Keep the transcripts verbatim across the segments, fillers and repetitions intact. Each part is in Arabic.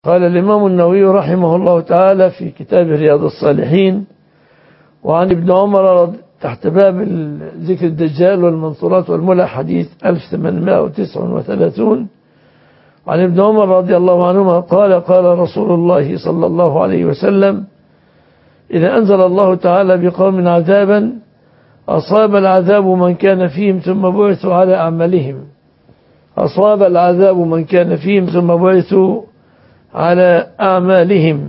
قال الإمام النووي رحمه الله تعالى في كتاب رياض الصالحين: وعن ابن عمر تحت باب ذكر الدجال والمنصورات والملح حديث ألف وثمانمائة وتسعة وثلاثين، عن ابن عمر رضي الله عنهما قال: قال رسول الله صلى الله عليه وسلم: إذا أنزل الله تعالى بقوم عذابا أصاب العذاب من كان فيهم ثم بعثوا على أعمالهم أصاب العذاب من كان فيهم ثم بعثوا على أعمالهم.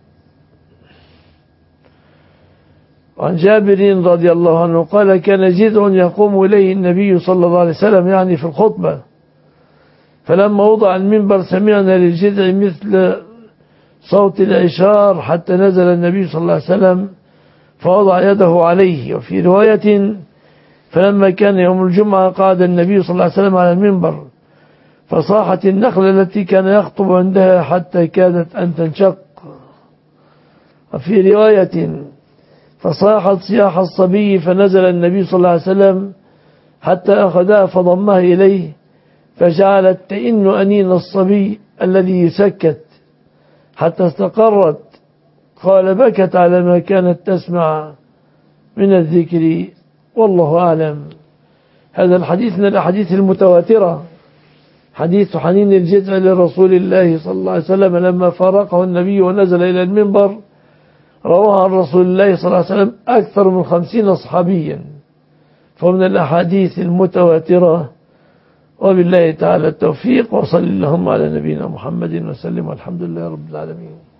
عن جابر رضي الله عنه قال: كان جذع يقوم إليه النبي صلى الله عليه وسلم، يعني في الخطبة، فلما وضع المنبر سمعنا للجذع مثل صوت العشار حتى نزل النبي صلى الله عليه وسلم فوضع يده عليه. وفي رواية: فلما كان يوم الجمعة قعد النبي صلى الله عليه وسلم على المنبر فصاحت النخلة التي كان يخطب عندها حتى كادت أن تنشق. وفي رواية: فصاحت صياح الصبي فنزل النبي صلى الله عليه وسلم حتى أخذها فضمها إليه فجعلت تئن أنين الصبي الذي يسكت حتى استقرت. قال: بكت على ما كانت تسمع من الذكر، والله أعلم. هذا الحديث من الأحاديث المتواترة، حديث حنين الجذع لرسول الله صلى الله عليه وسلم لما فارقه النبي ونزل إلى المنبر. رواه عن رسول الله صلى الله عليه وسلم أكثر من خمسين صحابيا، فمن الأحاديث المتواترة. وبالله تعالى التوفيق، وصل اللهم على نبينا محمد وسلم، والحمد لله رب العالمين.